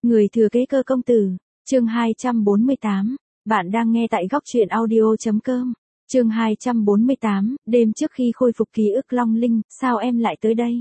Người thừa kế cơ công tử, chương 248, bạn đang nghe tại góc truyện audio.com, chương 248, đêm trước khi khôi phục ký ức Long Linh, sao em lại tới đây?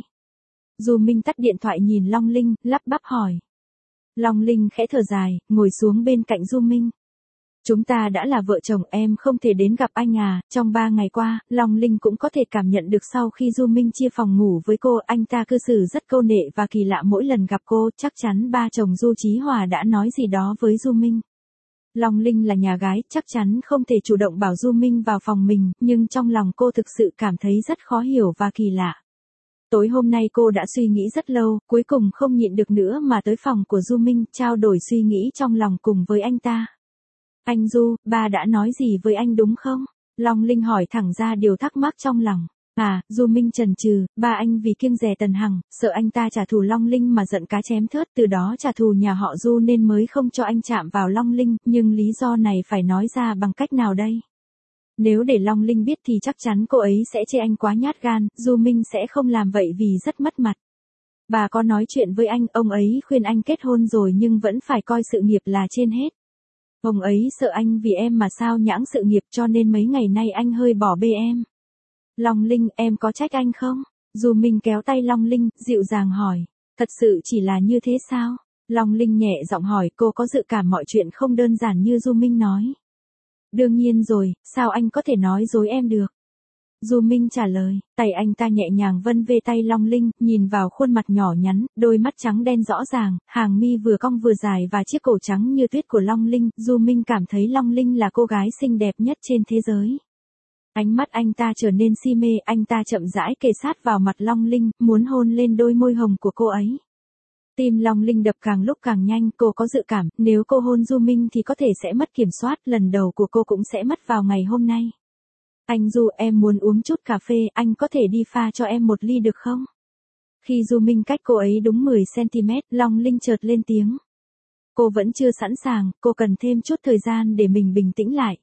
Du Minh tắt điện thoại nhìn Long Linh, lắp bắp hỏi. Long Linh khẽ thở dài, ngồi xuống bên cạnh Du Minh. Chúng ta đã là vợ chồng, em không thể đến gặp anh à, trong 3 ngày qua, Long Linh cũng có thể cảm nhận được sau khi Du Minh chia phòng ngủ với cô, anh ta cư xử rất câu nệ và kỳ lạ mỗi lần gặp cô, chắc chắn ba chồng Du Chí Hòa đã nói gì đó với Du Minh. Long Linh là nhà gái, chắc chắn không thể chủ động bảo Du Minh vào phòng mình, nhưng trong lòng cô thực sự cảm thấy rất khó hiểu và kỳ lạ. Tối hôm nay cô đã suy nghĩ rất lâu, cuối cùng không nhịn được nữa mà tới phòng của Du Minh, trao đổi suy nghĩ trong lòng cùng với anh ta. Anh Du, ba đã nói gì với anh đúng không? Long Linh hỏi thẳng ra điều thắc mắc trong lòng. À, Du Minh chần chừ, ba anh vì kiêng dè Tần Hằng, sợ anh ta trả thù Long Linh mà giận cá chém thớt, từ đó trả thù nhà họ Du nên mới không cho anh chạm vào Long Linh, nhưng lý do này phải nói ra bằng cách nào đây? Nếu để Long Linh biết thì chắc chắn cô ấy sẽ chê anh quá nhát gan, Du Minh sẽ không làm vậy vì rất mất mặt. Bà có nói chuyện với anh, ông ấy khuyên anh kết hôn rồi nhưng vẫn phải coi sự nghiệp là trên hết. Ông ấy sợ anh vì em mà sao nhãng sự nghiệp cho nên mấy ngày nay anh hơi bỏ bê em. Long Linh, em có trách anh không? Du Minh kéo tay Long Linh, dịu dàng hỏi. Thật sự chỉ là như thế sao? Long Linh nhẹ giọng hỏi, cô có dự cảm mọi chuyện không đơn giản như Du Minh nói. Đương nhiên rồi, sao anh có thể nói dối em được? Du Minh trả lời, tay anh ta nhẹ nhàng vân về tay Long Linh, nhìn vào khuôn mặt nhỏ nhắn, đôi mắt trắng đen rõ ràng, hàng mi vừa cong vừa dài và chiếc cổ trắng như tuyết của Long Linh, Du Minh cảm thấy Long Linh là cô gái xinh đẹp nhất trên thế giới. Ánh mắt anh ta trở nên si mê, anh ta chậm rãi kề sát vào mặt Long Linh, muốn hôn lên đôi môi hồng của cô ấy. Tim Long Linh đập càng lúc càng nhanh, cô có dự cảm, nếu cô hôn Du Minh thì có thể sẽ mất kiểm soát, lần đầu của cô cũng sẽ mất vào ngày hôm nay. Anh Du, em muốn uống chút cà phê, anh có thể đi pha cho em một ly được không? Khi Du Minh cách cô ấy đúng 10cm, Long Linh chợt lên tiếng. Cô vẫn chưa sẵn sàng, cô cần thêm chút thời gian để mình bình tĩnh lại.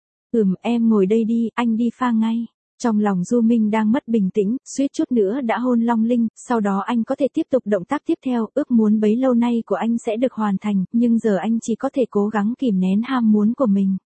Em ngồi đây đi, anh đi pha ngay. Trong lòng Du Minh đang mất bình tĩnh, suýt chút nữa đã hôn Long Linh, sau đó anh có thể tiếp tục động tác tiếp theo, ước muốn bấy lâu nay của anh sẽ được hoàn thành, nhưng giờ anh chỉ có thể cố gắng kìm nén ham muốn của mình.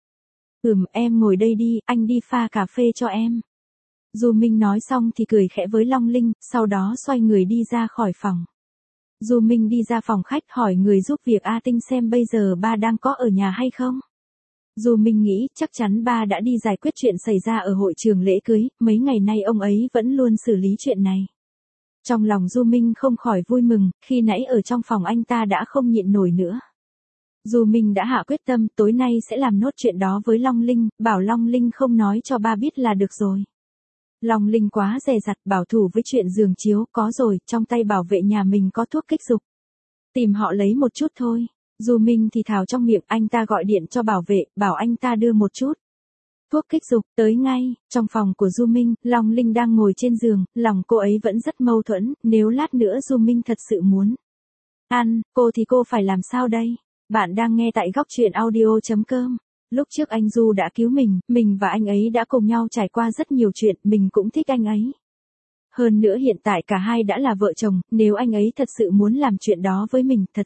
Em ngồi đây đi, anh đi pha cà phê cho em. Du Minh nói xong thì cười khẽ với Long Linh, sau đó xoay người đi ra khỏi phòng. Du Minh đi ra phòng khách hỏi người giúp việc A Tinh xem bây giờ ba đang có ở nhà hay không. Du Minh nghĩ chắc chắn ba đã đi giải quyết chuyện xảy ra ở hội trường lễ cưới, mấy ngày nay ông ấy vẫn luôn xử lý chuyện này. Trong lòng Du Minh không khỏi vui mừng, khi nãy ở trong phòng anh ta đã không nhịn nổi nữa. Du Minh đã hạ quyết tâm, tối nay sẽ làm nốt chuyện đó với Long Linh, bảo Long Linh không nói cho ba biết là được rồi. Long Linh quá dè dặt bảo thủ với chuyện giường chiếu, có rồi, trong tay bảo vệ nhà mình có thuốc kích dục. Tìm họ lấy một chút thôi. Du Minh thì thào trong miệng, anh ta gọi điện cho bảo vệ, bảo anh ta đưa một chút. Thuốc kích dục, tới ngay, trong phòng của Du Minh, Long Linh đang ngồi trên giường, lòng cô ấy vẫn rất mâu thuẫn, nếu lát nữa Du Minh thật sự muốn ăn, cô thì cô phải làm sao đây? Bạn đang nghe tại góc truyện audio.com. Lúc trước anh Du đã cứu mình và anh ấy đã cùng nhau trải qua rất nhiều chuyện, mình cũng thích anh ấy. Hơn nữa hiện tại cả hai đã là vợ chồng, nếu anh ấy thật sự muốn làm chuyện đó với mình, thật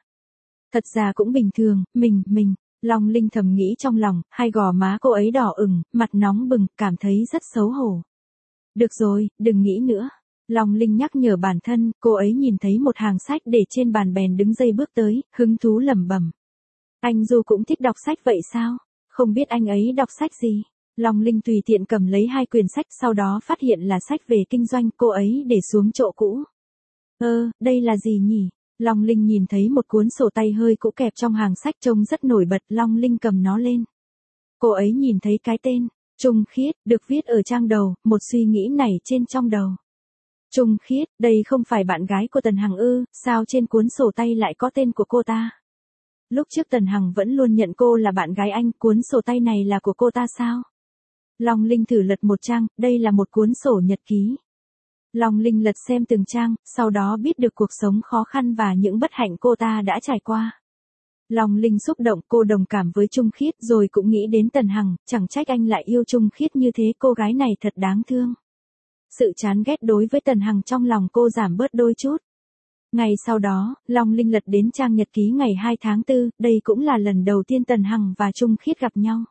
ra cũng bình thường, Long Linh thầm nghĩ trong lòng, hai gò má cô ấy đỏ ửng, mặt nóng bừng, cảm thấy rất xấu hổ. Được rồi, đừng nghĩ nữa. Long Linh nhắc nhở bản thân, cô ấy nhìn thấy một hàng sách để trên bàn bèn đứng dậy bước tới, hứng thú lẩm bẩm. Anh Du cũng thích đọc sách vậy sao? Không biết anh ấy đọc sách gì? Long Linh tùy tiện cầm lấy 2 quyển sách, sau đó phát hiện là sách về kinh doanh, cô ấy để xuống chỗ cũ. Đây là gì nhỉ? Long Linh nhìn thấy một cuốn sổ tay hơi cũ kẹp trong hàng sách trông rất nổi bật, Long Linh cầm nó lên. Cô ấy nhìn thấy cái tên, Trung Khiết, được viết ở trang đầu, một suy nghĩ nảy trên trong đầu. Trung Khiết, đây không phải bạn gái của Tần Hằng ư, sao trên cuốn sổ tay lại có tên của cô ta? Lúc trước Tần Hằng vẫn luôn nhận cô là bạn gái anh, cuốn sổ tay này là của cô ta sao? Long Linh thử lật một trang, đây là một cuốn sổ nhật ký. Long Linh lật xem từng trang, sau đó biết được cuộc sống khó khăn và những bất hạnh cô ta đã trải qua. Long Linh xúc động, cô đồng cảm với Trung Khiết rồi cũng nghĩ đến Tần Hằng, chẳng trách anh lại yêu Trung Khiết như thế, cô gái này thật đáng thương. Sự chán ghét đối với Tần Hằng trong lòng cô giảm bớt đôi chút. Ngày sau đó, Long Linh lật đến trang nhật ký ngày 2 tháng 4, đây cũng là lần đầu tiên Tần Hằng và Trung Khiết gặp nhau.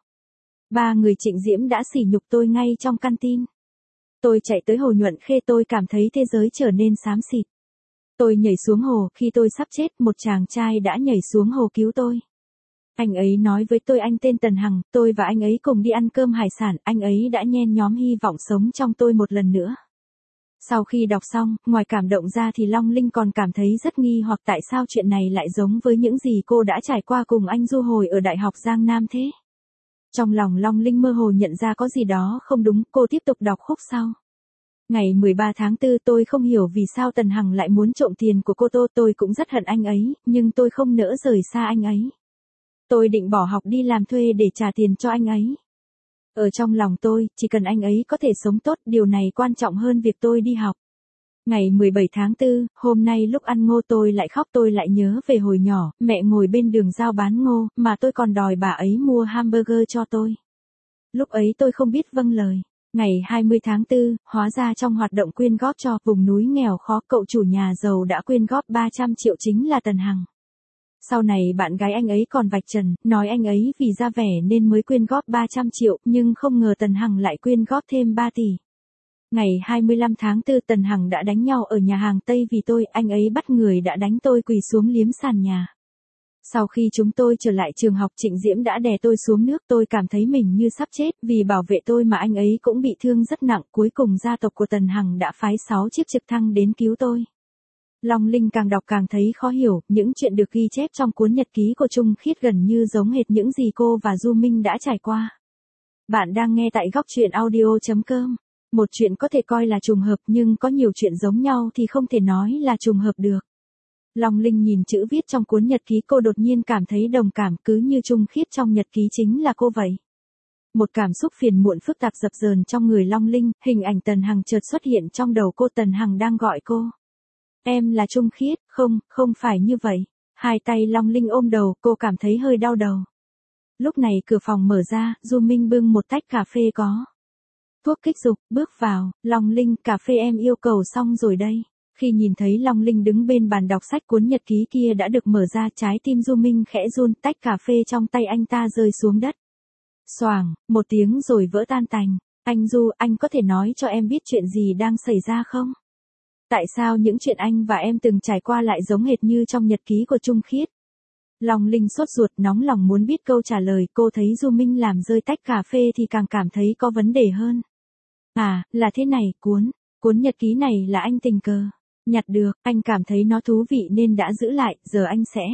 Ba người Trịnh Diễm đã sỉ nhục tôi ngay trong căn tin. Tôi chạy tới hồ Nhuận Khê, tôi cảm thấy thế giới trở nên xám xịt. Tôi nhảy xuống hồ, khi tôi sắp chết, một chàng trai đã nhảy xuống hồ cứu tôi. Anh ấy nói với tôi anh tên Tần Hằng, tôi và anh ấy cùng đi ăn cơm hải sản, anh ấy đã nhen nhóm hy vọng sống trong tôi một lần nữa. Sau khi đọc xong, ngoài cảm động ra thì Long Linh còn cảm thấy rất nghi hoặc tại sao chuyện này lại giống với những gì cô đã trải qua cùng anh Du hồi ở Đại học Giang Nam thế. Trong lòng Long Linh mơ hồ nhận ra có gì đó không đúng, cô tiếp tục đọc khúc sau. Ngày 13 tháng 4 tôi không hiểu vì sao Tần Hằng lại muốn trộm tiền của cô Tô, tôi cũng rất hận anh ấy, nhưng tôi không nỡ rời xa anh ấy. Tôi định bỏ học đi làm thuê để trả tiền cho anh ấy. Ở trong lòng tôi, chỉ cần anh ấy có thể sống tốt, điều này quan trọng hơn việc tôi đi học. Ngày 17 tháng 4, hôm nay lúc ăn ngô tôi lại khóc, tôi lại nhớ về hồi nhỏ, mẹ ngồi bên đường giao bán ngô, mà tôi còn đòi bà ấy mua hamburger cho tôi. Lúc ấy tôi không biết vâng lời. Ngày 20 tháng 4, hóa ra trong hoạt động quyên góp cho vùng núi nghèo khó, cậu chủ nhà giàu đã quyên góp 300 triệu chính là Tần Hằng. Sau này bạn gái anh ấy còn vạch trần, nói anh ấy vì ra vẻ nên mới quyên góp 300 triệu, nhưng không ngờ Tần Hằng lại quyên góp thêm 3 tỷ. Ngày 25 tháng 4 Tần Hằng đã đánh nhau ở nhà hàng Tây vì tôi, anh ấy bắt người đã đánh tôi quỳ xuống liếm sàn nhà. Sau khi chúng tôi trở lại trường học, Trịnh Diễm đã đè tôi xuống nước, tôi cảm thấy mình như sắp chết, vì bảo vệ tôi mà anh ấy cũng bị thương rất nặng, cuối cùng gia tộc của Tần Hằng đã phái 6 chiếc trực thăng đến cứu tôi. Long Linh càng đọc càng thấy khó hiểu, những chuyện được ghi chép trong cuốn nhật ký của Trung Khiết gần như giống hệt những gì cô và Du Minh đã trải qua. Bạn đang nghe tại góc truyện audio.com. Một chuyện có thể coi là trùng hợp nhưng có nhiều chuyện giống nhau thì không thể nói là trùng hợp được. Long Linh nhìn chữ viết trong cuốn nhật ký, cô đột nhiên cảm thấy đồng cảm, cứ như Trung Khiết trong nhật ký chính là cô vậy. Một cảm xúc phiền muộn phức tạp dập dờn trong người Long Linh, hình ảnh Tần Hằng chợt xuất hiện trong đầu cô, Tần Hằng đang gọi cô. Em là Trung Khiết, không phải như vậy. Hai tay Long Linh ôm đầu, cô cảm thấy hơi đau đầu. Lúc này cửa phòng mở ra, Du Minh bưng một tách cà phê có thuốc kích dục, bước vào, Long Linh, cà phê em yêu cầu xong rồi đây. Khi nhìn thấy Long Linh đứng bên bàn đọc sách, cuốn nhật ký kia đã được mở ra, trái tim Du Minh khẽ run, tách cà phê trong tay anh ta rơi xuống đất. Xoàng, một tiếng rồi vỡ tan tành. Anh Du, anh có thể nói cho em biết chuyện gì đang xảy ra không? Tại sao những chuyện anh và em từng trải qua lại giống hệt như trong nhật ký của Trung Khiết? Long Linh sốt ruột, nóng lòng muốn biết câu trả lời, cô thấy Du Minh làm rơi tách cà phê thì càng cảm thấy có vấn đề hơn. À, là thế này, cuốn nhật ký này là anh tình cờ nhặt được, anh cảm thấy nó thú vị nên đã giữ lại, giờ anh sẽ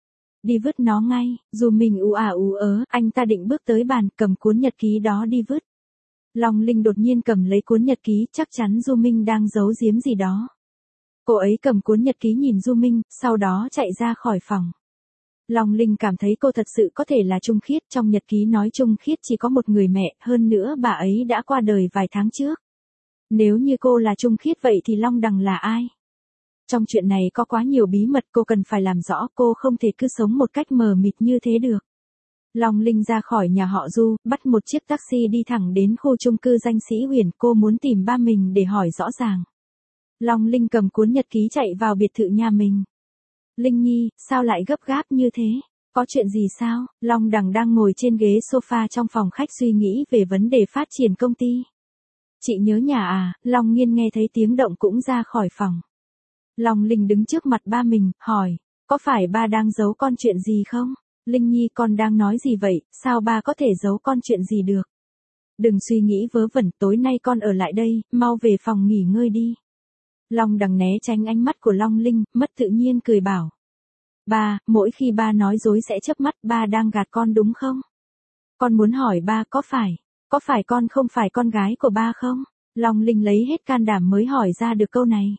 đi vứt nó ngay. Du Minh ú à ú ớ, anh ta định bước tới bàn, cầm cuốn nhật ký đó đi vứt. Long Linh đột nhiên cầm lấy cuốn nhật ký, chắc chắn Du Minh đang giấu giếm gì đó. Cô ấy cầm cuốn nhật ký nhìn Du Minh, sau đó chạy ra khỏi phòng. Long Linh cảm thấy cô thật sự có thể là Trung Khiết, trong nhật ký nói Trung Khiết chỉ có một người mẹ, hơn nữa bà ấy đã qua đời vài tháng trước. Nếu như cô là Trung Khiết vậy thì Long Đằng là ai? Trong chuyện này có quá nhiều bí mật, cô cần phải làm rõ, cô không thể cứ sống một cách mờ mịt như thế được. Long Linh ra khỏi nhà họ Du, bắt một chiếc taxi đi thẳng đến khu chung cư danh sĩ Huyền, cô muốn tìm ba mình để hỏi rõ ràng. Long Linh cầm cuốn nhật ký chạy vào biệt thự nhà mình. Linh Nhi, sao lại gấp gáp như thế? Có chuyện gì sao? Long Đằng đang ngồi trên ghế sofa trong phòng khách suy nghĩ về vấn đề phát triển công ty. Chị nhớ nhà à? Long Nghiên nghe thấy tiếng động cũng ra khỏi phòng. Long Linh đứng trước mặt ba mình, hỏi, có phải ba đang giấu con chuyện gì không? Linh Nhi, con đang nói gì vậy, sao ba có thể giấu con chuyện gì được? Đừng suy nghĩ vớ vẩn, tối nay con ở lại đây, mau về phòng nghỉ ngơi đi. Long Đằng né tránh ánh mắt của Long Linh, mất tự nhiên cười bảo. Ba, mỗi khi ba nói dối sẽ chớp mắt, ba đang gạt con đúng không? Con muốn hỏi ba có phải con không phải con gái của ba không? Long Linh lấy hết can đảm mới hỏi ra được câu này.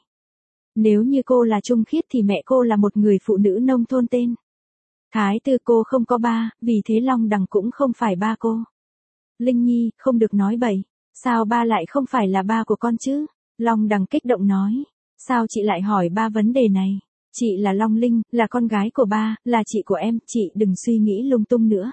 Nếu như cô là Trung Khiết thì mẹ cô là một người phụ nữ nông thôn tên Thái Tư, cô không có ba, vì thế Long Đằng cũng không phải ba cô. Linh Nhi, không được nói bậy, sao ba lại không phải là ba của con chứ? Long Đằng kích động nói, sao chị lại hỏi ba vấn đề này? Chị là Long Linh, là con gái của ba, là chị của em, chị đừng suy nghĩ lung tung nữa.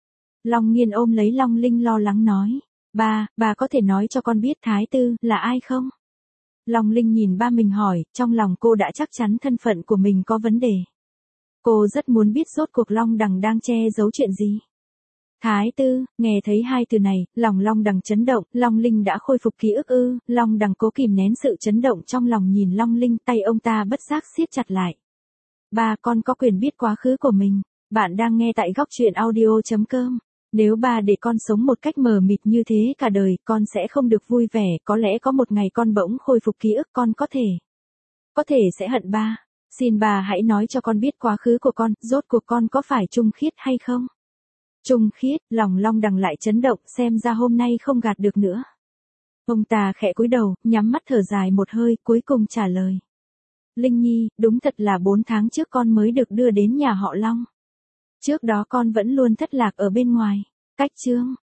Long Nghiên ôm lấy Long Linh lo lắng nói, ba có thể nói cho con biết Thái Tư là ai không? Long Linh nhìn ba mình hỏi, trong lòng cô đã chắc chắn thân phận của mình có vấn đề. Cô rất muốn biết rốt cuộc Long Đằng đang che giấu chuyện gì. Thái Tư, nghe thấy hai từ này, lòng Long Đằng chấn động, Long Linh đã khôi phục ký ức ư? Long Đằng cố kìm nén sự chấn động trong lòng nhìn Long Linh, tay ông ta bất giác siết chặt lại. Ba, con có quyền biết quá khứ của mình. Bạn đang nghe tại góc truyện audio.com. Nếu ba để con sống một cách mờ mịt như thế cả đời, con sẽ không được vui vẻ, có lẽ có một ngày con bỗng khôi phục ký ức, con có thể sẽ hận ba. Xin bà hãy nói cho con biết quá khứ của con, rốt cuộc con có phải Trung Khiết hay không? Trung Khiết, lòng Long Đằng lại chấn động, xem ra hôm nay không gạt được nữa. Ông ta khẽ cúi đầu, nhắm mắt thở dài một hơi, cuối cùng trả lời. Linh Nhi, đúng thật là 4 tháng trước con mới được đưa đến nhà họ Long. Trước đó con vẫn luôn thất lạc ở bên ngoài. Cách chương